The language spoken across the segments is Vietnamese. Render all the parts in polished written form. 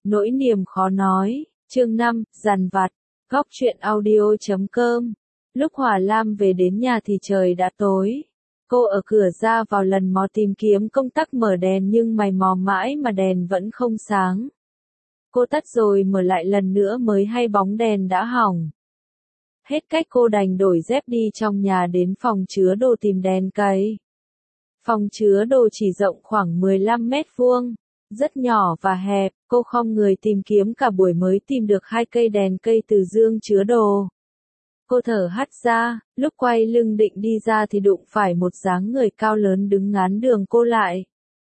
Nỗi niềm khó nói, chương 5, dằn vặt, góc truyện audio.com. Lúc Hòa Lam về đến nhà thì trời đã tối. Cô ở cửa ra vào lần mò tìm kiếm công tắc mở đèn nhưng mày mò mãi mà đèn vẫn không sáng. Cô tắt rồi mở lại lần nữa mới hay bóng đèn đã hỏng. Hết cách cô đành đổi dép đi trong nhà đến phòng chứa đồ tìm đèn cầy. Phòng chứa đồ chỉ rộng khoảng 15 mét vuông, rất nhỏ và hẹp, cô khom người tìm kiếm cả buổi mới tìm được 2 cây đèn cây từ dương chứa đồ. Cô thở hắt ra, lúc quay lưng định đi ra thì đụng phải một dáng người cao lớn đứng ngán đường cô lại.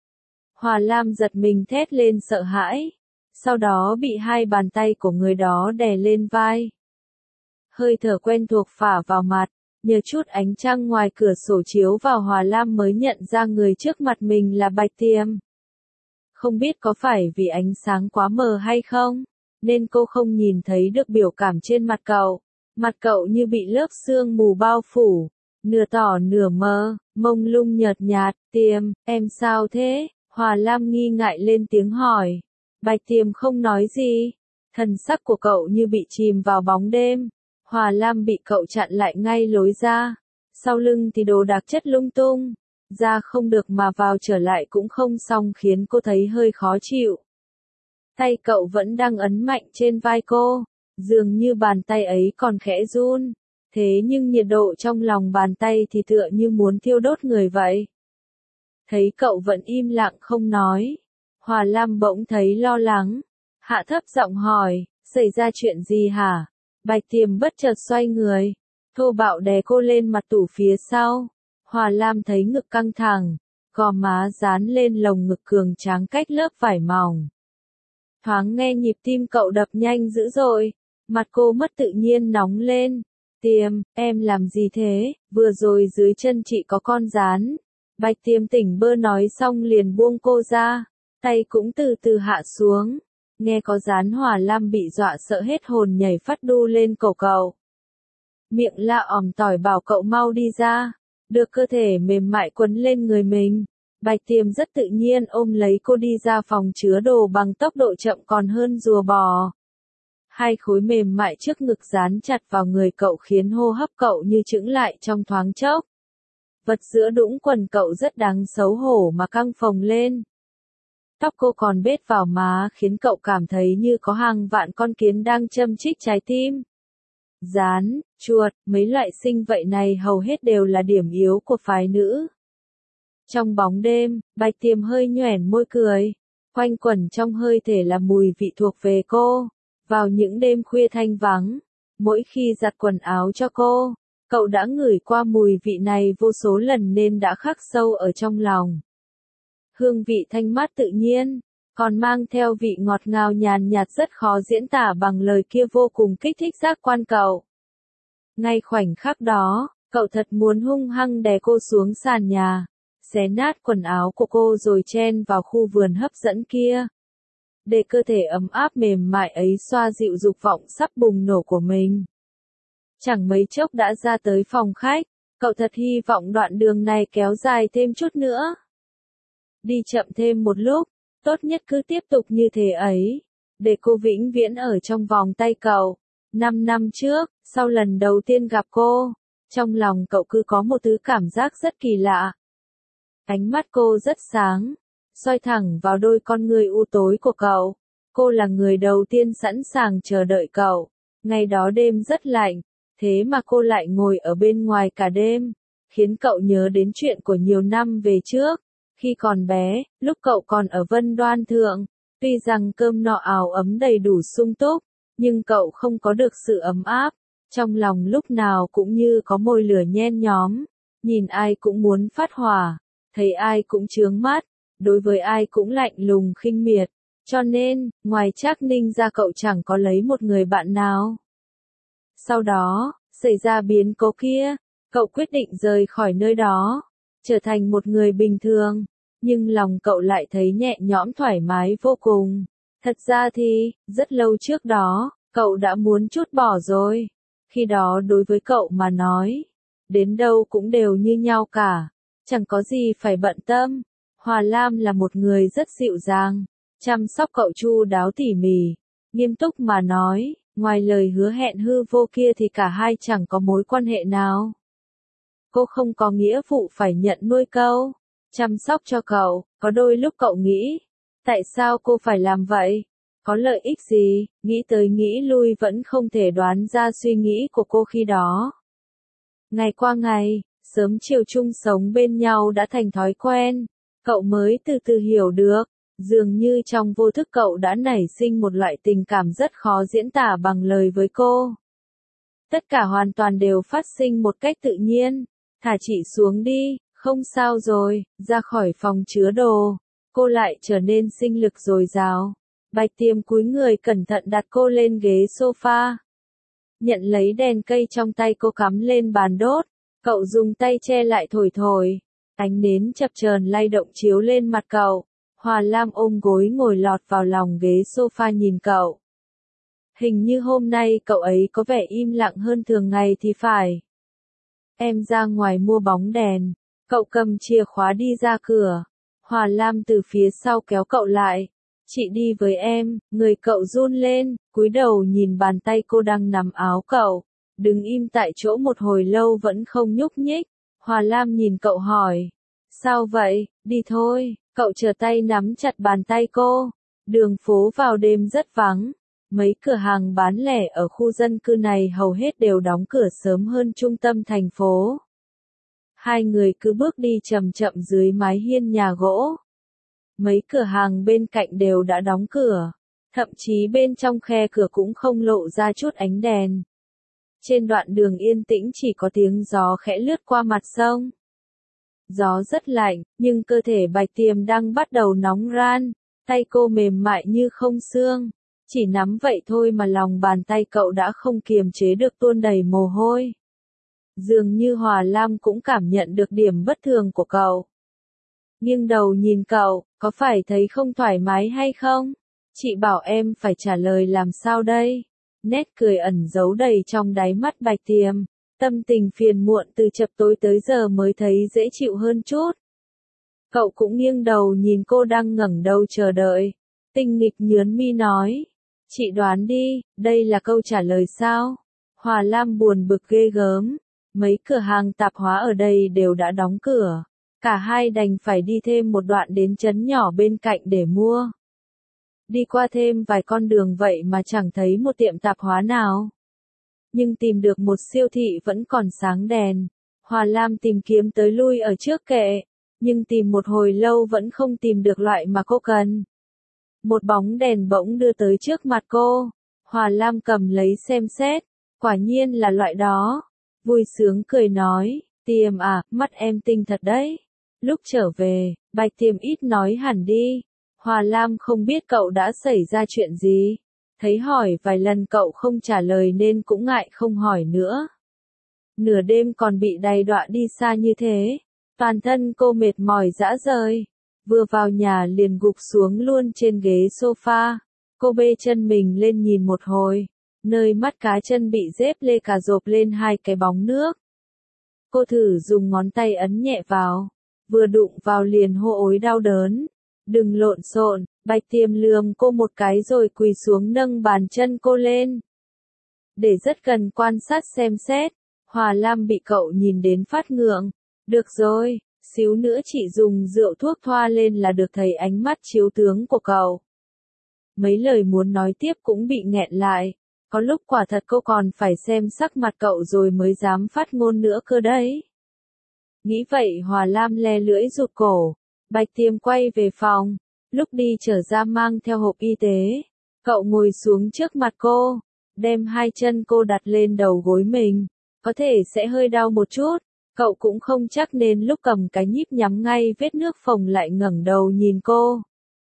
Hòa Lam giật mình thét lên sợ hãi, sau đó bị 2 bàn tay của người đó đè lên vai. Hơi thở quen thuộc phả vào mặt, nhờ chút ánh trăng ngoài cửa sổ chiếu vào Hòa Lam mới nhận ra người trước mặt mình là Bạch Tiêm. Không biết có phải vì ánh sáng quá mờ hay không, nên cô không nhìn thấy được biểu cảm trên mặt cậu. Mặt cậu như bị lớp sương mù bao phủ, nửa tỏ nửa mờ, mông lung nhợt nhạt. Tiêm, em sao thế? Hòa Lam nghi ngại lên tiếng hỏi. Bạch Tiêm không nói gì, thần sắc của cậu như bị chìm vào bóng đêm. Hòa Lam bị cậu chặn lại ngay lối ra, sau lưng thì đồ đạc chất lung tung, ra không được mà vào trở lại cũng không xong khiến cô thấy hơi khó chịu. Tay cậu vẫn đang ấn mạnh trên vai cô, dường như bàn tay ấy còn khẽ run, thế nhưng nhiệt độ trong lòng bàn tay thì tựa như muốn thiêu đốt người vậy. Thấy cậu vẫn im lặng không nói, Hòa Lam bỗng thấy lo lắng, hạ thấp giọng hỏi, xảy ra chuyện gì hả? Bạch Tiêm bất chợt xoay người, thô bạo đè cô lên mặt tủ phía sau. Hòa Lam thấy ngực căng thẳng, gò má dán lên lồng ngực cường tráng cách lớp vải mỏng. Thoáng nghe nhịp tim cậu đập nhanh dữ dội, mặt cô mất tự nhiên nóng lên. Tiêm, em làm gì thế? Vừa rồi dưới chân chị có con gián. Bạch Tiêm tỉnh bơ nói xong liền buông cô ra, tay cũng từ từ hạ xuống. Nghe có gián Hòa Lam bị dọa sợ hết hồn nhảy phát đu lên cổ cậu. Miệng la òm tỏi bảo cậu mau đi ra, được cơ thể mềm mại quấn lên người mình. Bạch Tiêm rất tự nhiên ôm lấy cô đi ra phòng chứa đồ bằng tốc độ chậm còn hơn rùa bò. 2 khối mềm mại trước ngực dán chặt vào người cậu khiến hô hấp cậu như chững lại trong thoáng chốc. Vật giữa đũng quần cậu rất đáng xấu hổ mà căng phồng lên. Tóc cô còn bết vào má khiến cậu cảm thấy như có hàng vạn con kiến đang châm chích trái tim. Gián, chuột, mấy loại sinh vậy này hầu hết đều là điểm yếu của phái nữ. Trong bóng đêm, Bạch Tiêm hơi nhoẻn môi cười, quanh quẩn trong hơi thể là mùi vị thuộc về cô. Vào những đêm khuya thanh vắng, mỗi khi giặt quần áo cho cô, cậu đã ngửi qua mùi vị này vô số lần nên đã khắc sâu ở trong lòng. Hương vị thanh mát tự nhiên, còn mang theo vị ngọt ngào nhàn nhạt rất khó diễn tả bằng lời kia vô cùng kích thích giác quan cậu. Ngay khoảnh khắc đó, cậu thật muốn hung hăng đè cô xuống sàn nhà, xé nát quần áo của cô rồi chen vào khu vườn hấp dẫn kia. Để cơ thể ấm áp mềm mại ấy xoa dịu dục vọng sắp bùng nổ của mình. Chẳng mấy chốc đã ra tới phòng khách, cậu thật hy vọng đoạn đường này kéo dài thêm chút nữa. Đi chậm thêm một lúc, tốt nhất cứ tiếp tục như thế ấy, để cô vĩnh viễn ở trong vòng tay cậu. 5 năm trước, sau lần đầu tiên gặp cô, trong lòng cậu cứ có một thứ cảm giác rất kỳ lạ. Ánh mắt cô rất sáng, soi thẳng vào đôi con ngươi u tối của cậu. Cô là người đầu tiên sẵn sàng chờ đợi cậu. Ngày đó đêm rất lạnh, thế mà cô lại ngồi ở bên ngoài cả đêm, khiến cậu nhớ đến chuyện của nhiều năm về trước. Khi còn bé, lúc cậu còn ở Vân Đoan Thượng, tuy rằng cơm no áo ấm đầy đủ sung túc, nhưng cậu không có được sự ấm áp. Trong lòng lúc nào cũng như có mồi lửa nhen nhóm, nhìn ai cũng muốn phát hỏa, thấy ai cũng chướng mắt, đối với ai cũng lạnh lùng khinh miệt. Cho nên, ngoài Trác Ninh ra cậu chẳng có lấy một người bạn nào. Sau đó, xảy ra biến cố kia, cậu quyết định rời khỏi nơi đó, trở thành một người bình thường, nhưng lòng cậu lại thấy nhẹ nhõm thoải mái vô cùng. Thật ra thì, rất lâu trước đó, cậu đã muốn trút bỏ rồi. Khi đó đối với cậu mà nói, đến đâu cũng đều như nhau cả, chẳng có gì phải bận tâm. Hòa Lam là một người rất dịu dàng, chăm sóc cậu chu đáo tỉ mỉ, nghiêm túc mà nói, ngoài lời hứa hẹn hư vô kia thì cả hai chẳng có mối quan hệ nào. Cô không có nghĩa vụ phải nhận nuôi cậu, chăm sóc cho cậu, có đôi lúc cậu nghĩ, tại sao cô phải làm vậy? Có lợi ích gì? Nghĩ tới nghĩ lui vẫn không thể đoán ra suy nghĩ của cô khi đó. Ngày qua ngày, sớm chiều chung sống bên nhau đã thành thói quen, cậu mới từ từ hiểu được, dường như trong vô thức cậu đã nảy sinh một loại tình cảm rất khó diễn tả bằng lời với cô. Tất cả hoàn toàn đều phát sinh một cách tự nhiên, thả chị xuống đi, không sao rồi, ra khỏi phòng chứa đồ, cô lại trở nên sinh lực dồi dào. Bạch Tiêm cúi người cẩn thận đặt cô lên ghế sofa. Nhận lấy đèn cây trong tay cô cắm lên bàn đốt, cậu dùng tay che lại thổi thổi. Ánh nến chập chờn lay động chiếu lên mặt cậu. Hòa Lam ôm gối ngồi lọt vào lòng ghế sofa nhìn cậu. Hình như hôm nay cậu ấy có vẻ im lặng hơn thường ngày thì phải. Em ra ngoài mua bóng đèn, cậu cầm chìa khóa đi ra cửa. Hòa Lam từ phía sau kéo cậu lại. Chị đi với em, người cậu run lên, cúi đầu nhìn bàn tay cô đang nắm áo cậu, đứng im tại chỗ một hồi lâu vẫn không nhúc nhích. Hòa Lam nhìn cậu hỏi, sao vậy, đi thôi, cậu trở tay nắm chặt bàn tay cô. Đường phố vào đêm rất vắng, mấy cửa hàng bán lẻ ở khu dân cư này hầu hết đều đóng cửa sớm hơn trung tâm thành phố. Hai người cứ bước đi chậm chậm dưới mái hiên nhà gỗ. Mấy cửa hàng bên cạnh đều đã đóng cửa, thậm chí bên trong khe cửa cũng không lộ ra chút ánh đèn. Trên đoạn đường yên tĩnh chỉ có tiếng gió khẽ lướt qua mặt sông. Gió rất lạnh, nhưng cơ thể Bạch Tiêm đang bắt đầu nóng ran, tay cô mềm mại như không xương. Chỉ nắm vậy thôi mà lòng bàn tay cậu đã không kiềm chế được tuôn đầy mồ hôi. Dường như Hòa Lam cũng cảm nhận được điểm bất thường của cậu. Nghiêng đầu nhìn cậu, có phải thấy không thoải mái hay không? Chị bảo em phải trả lời làm sao đây? Nét cười ẩn giấu đầy trong đáy mắt Bạch Tiêm, tâm tình phiền muộn từ chập tối tới giờ mới thấy dễ chịu hơn chút. Cậu cũng nghiêng đầu nhìn cô đang ngẩng đầu chờ đợi. Tinh nghịch nhớn mi nói, chị đoán đi, đây là câu trả lời sao? Hòa Lam buồn bực ghê gớm, mấy cửa hàng tạp hóa ở đây đều đã đóng cửa. Cả hai đành phải đi thêm một đoạn đến trấn nhỏ bên cạnh để mua. Đi qua thêm vài con đường vậy mà chẳng thấy một tiệm tạp hóa nào. Nhưng tìm được một siêu thị vẫn còn sáng đèn. Hòa Lam tìm kiếm tới lui ở trước kệ, nhưng tìm một hồi lâu vẫn không tìm được loại mà cô cần. Một bóng đèn bỗng đưa tới trước mặt cô. Hòa Lam cầm lấy xem xét, quả nhiên là loại đó. Vui sướng cười nói, Tiêm à, mắt em tinh thật đấy. Lúc trở về, Bạch Tiêm ít nói hẳn đi. Hòa Lam không biết cậu đã xảy ra chuyện gì. Thấy hỏi vài lần cậu không trả lời nên cũng ngại không hỏi nữa. Nửa đêm còn bị đày đọa đi xa như thế. Toàn thân cô mệt mỏi rã rời. Vừa vào nhà liền gục xuống luôn trên ghế sofa. Cô bê chân mình lên nhìn một hồi. Nơi mắt cá chân bị dép lê cà rộp lên hai cái bóng nước. Cô thử dùng ngón tay ấn nhẹ vào. Vừa đụng vào liền hô ối đau đớn. Đừng lộn xộn, Bạch Tiêm lườm cô một cái rồi quỳ xuống nâng bàn chân cô lên. Để rất gần quan sát xem xét, Hòa Lam bị cậu nhìn đến phát ngượng. Được rồi, xíu nữa chị dùng rượu thuốc thoa lên là được thấy ánh mắt chiếu tướng của cậu. Mấy lời muốn nói tiếp cũng bị nghẹn lại. Có lúc quả thật cô còn phải xem sắc mặt cậu rồi mới dám phát ngôn nữa cơ đấy. Nghĩ vậy Hòa Lam le lưỡi rụt cổ. Bạch Tiêm quay về phòng. Lúc đi trở ra mang theo hộp y tế. Cậu ngồi xuống trước mặt cô. Đem hai chân cô đặt lên đầu gối mình. Có thể sẽ hơi đau một chút. Cậu cũng không chắc nên lúc cầm cái nhíp nhắm ngay vết nước phồng lại ngẩng đầu nhìn cô.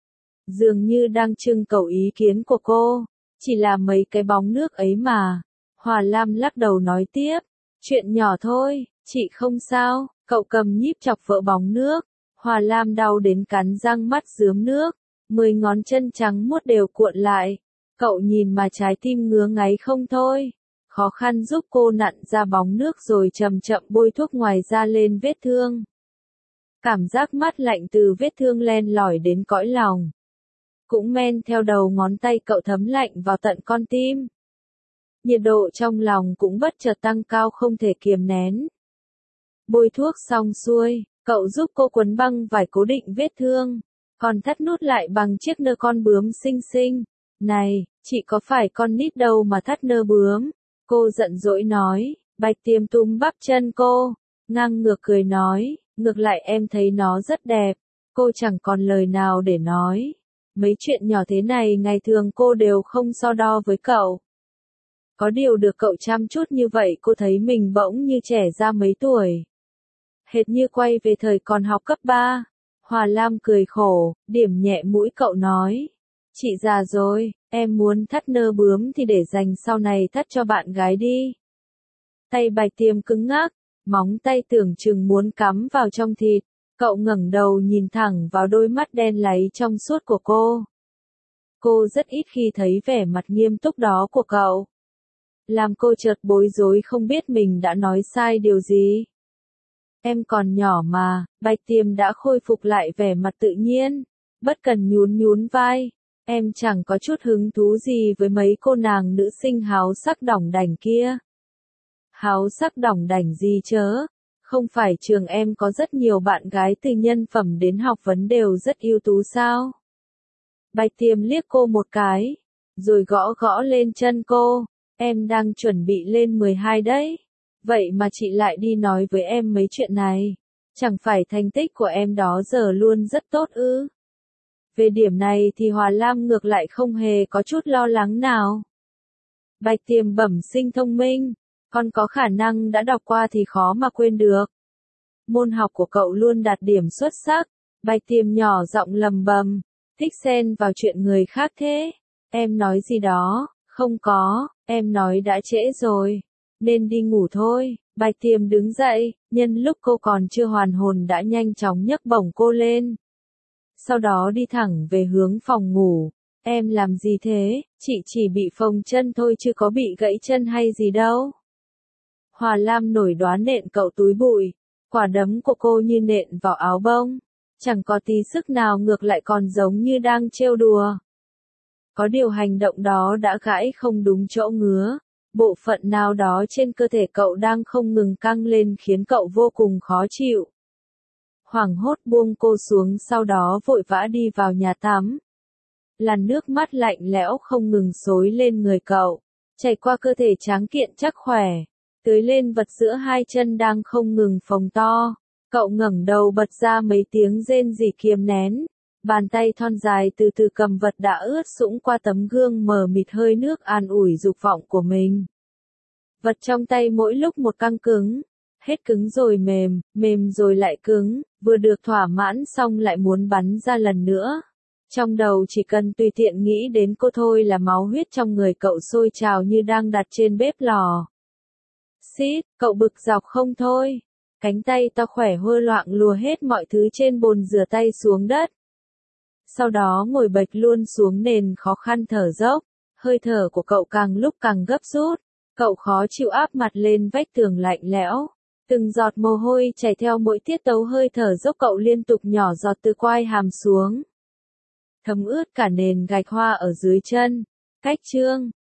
Dường như đang trưng cầu ý kiến của cô. Chỉ là mấy cái bóng nước ấy mà. Hòa Lam lắc đầu nói tiếp. Chuyện nhỏ thôi, chị không sao. Cậu cầm nhíp chọc vỡ bóng nước. Hòa Lam đau đến cắn răng mắt rướm nước. 10 ngón chân trắng muốt đều cuộn lại. Cậu nhìn mà trái tim ngứa ngáy không thôi. Khó khăn giúp cô nặn ra bóng nước rồi chậm chậm bôi thuốc ngoài da lên vết thương. Cảm giác mát lạnh từ vết thương len lỏi đến cõi lòng. cũng men theo đầu ngón tay cậu thấm lạnh vào tận con tim. Nhiệt độ trong lòng cũng bất chợt tăng cao không thể kiềm nén. Bôi thuốc xong xuôi, cậu giúp cô quấn băng vải cố định vết thương, còn thắt nút lại bằng chiếc nơ con bướm xinh xinh. Này, chị có phải con nít đâu mà thắt nơ bướm? Cô giận dỗi nói. Bạch Tiêm túm bắp chân cô, ngang ngược cười nói, ngược lại em thấy nó rất đẹp. Cô chẳng còn lời nào để nói. Mấy chuyện nhỏ thế này ngày thường cô đều không so đo với cậu. Có điều được cậu chăm chút như vậy cô thấy mình bỗng như trẻ ra mấy tuổi. Hệt như quay về thời còn học cấp 3. Hòa Lam cười khổ, điểm nhẹ mũi cậu nói. Chị già rồi, em muốn thắt nơ bướm thì để dành sau này thắt cho bạn gái đi. Tay Bạch Tiêm cứng ngắc, móng tay tưởng chừng muốn cắm vào trong thịt. Cậu ngẩng đầu nhìn thẳng vào đôi mắt đen láy trong suốt của cô. Cô rất ít khi thấy vẻ mặt nghiêm túc đó của cậu. Làm cô chợt bối rối không biết mình đã nói sai điều gì. Em còn nhỏ mà, Bạch Tiêm đã khôi phục lại vẻ mặt tự nhiên, bất cần nhún nhún vai. Em chẳng có chút hứng thú gì với mấy cô nàng nữ sinh háo sắc đỏng đảnh kia. Háo sắc đỏng đảnh gì chớ? Không phải trường em có rất nhiều bạn gái từ nhân phẩm đến học vấn đều rất ưu tú sao? Bạch Tiêm liếc cô một cái, rồi gõ gõ lên chân cô. Em đang chuẩn bị lên 12 đấy. Vậy mà chị lại đi nói với em mấy chuyện này. Chẳng phải thành tích của em đó giờ luôn rất tốt ư? Về điểm này thì Hòa Lam ngược lại không hề có chút lo lắng nào. Bạch Tiêm bẩm sinh thông minh, con có khả năng đã đọc qua thì khó mà quên được. Môn học của cậu luôn đạt điểm xuất sắc. Bạch Tiêm nhỏ giọng lầm bầm, thích xen vào chuyện người khác thế. Em nói gì đó? Không có, em nói đã trễ rồi, nên đi ngủ thôi. Bạch Tiêm đứng dậy, nhân lúc cô còn chưa hoàn hồn đã nhanh chóng nhấc bổng cô lên. Sau đó đi thẳng về hướng phòng ngủ. Em làm gì thế? Chị chỉ bị phồng chân thôi chứ có bị gãy chân hay gì đâu. Hòa Lam nổi đoán nện cậu túi bụi. Quả đấm của cô như nện vào áo bông. Chẳng có tí sức nào, ngược lại còn giống như đang trêu đùa. Có điều hành động đó đã gãi không đúng chỗ ngứa. Bộ phận nào đó trên cơ thể cậu đang không ngừng căng lên khiến cậu vô cùng khó chịu. Hoảng hốt buông cô xuống, sau đó vội vã đi vào nhà tắm. Làn nước mắt lạnh lẽo không ngừng xối lên người cậu, chảy qua cơ thể tráng kiện chắc khỏe, tưới lên vật giữa hai chân đang không ngừng phồng to. Cậu ngẩng đầu bật ra mấy tiếng rên rỉ kiềm nén. Bàn tay thon dài từ từ cầm vật đã ướt sũng qua tấm gương mờ mịt hơi nước an ủi dục vọng của mình. Vật trong tay mỗi lúc một căng cứng, hết cứng rồi mềm, mềm rồi lại cứng, vừa được thỏa mãn xong lại muốn bắn ra lần nữa. Trong đầu chỉ cần tùy tiện nghĩ đến cô thôi là máu huyết trong người cậu sôi trào như đang đặt trên bếp lò. Xít, cậu bực dọc không thôi. Cánh tay to khỏe hơ loạng lùa hết mọi thứ trên bồn rửa tay xuống đất. Sau đó ngồi bệt luôn xuống nền khó khăn thở dốc, hơi thở của cậu càng lúc càng gấp rút, cậu khó chịu áp mặt lên vách tường lạnh lẽo, từng giọt mồ hôi chảy theo mỗi tiết tấu hơi thở dốc cậu liên tục nhỏ giọt từ quai hàm xuống, thấm ướt cả nền gạch hoa ở dưới chân. Cách chương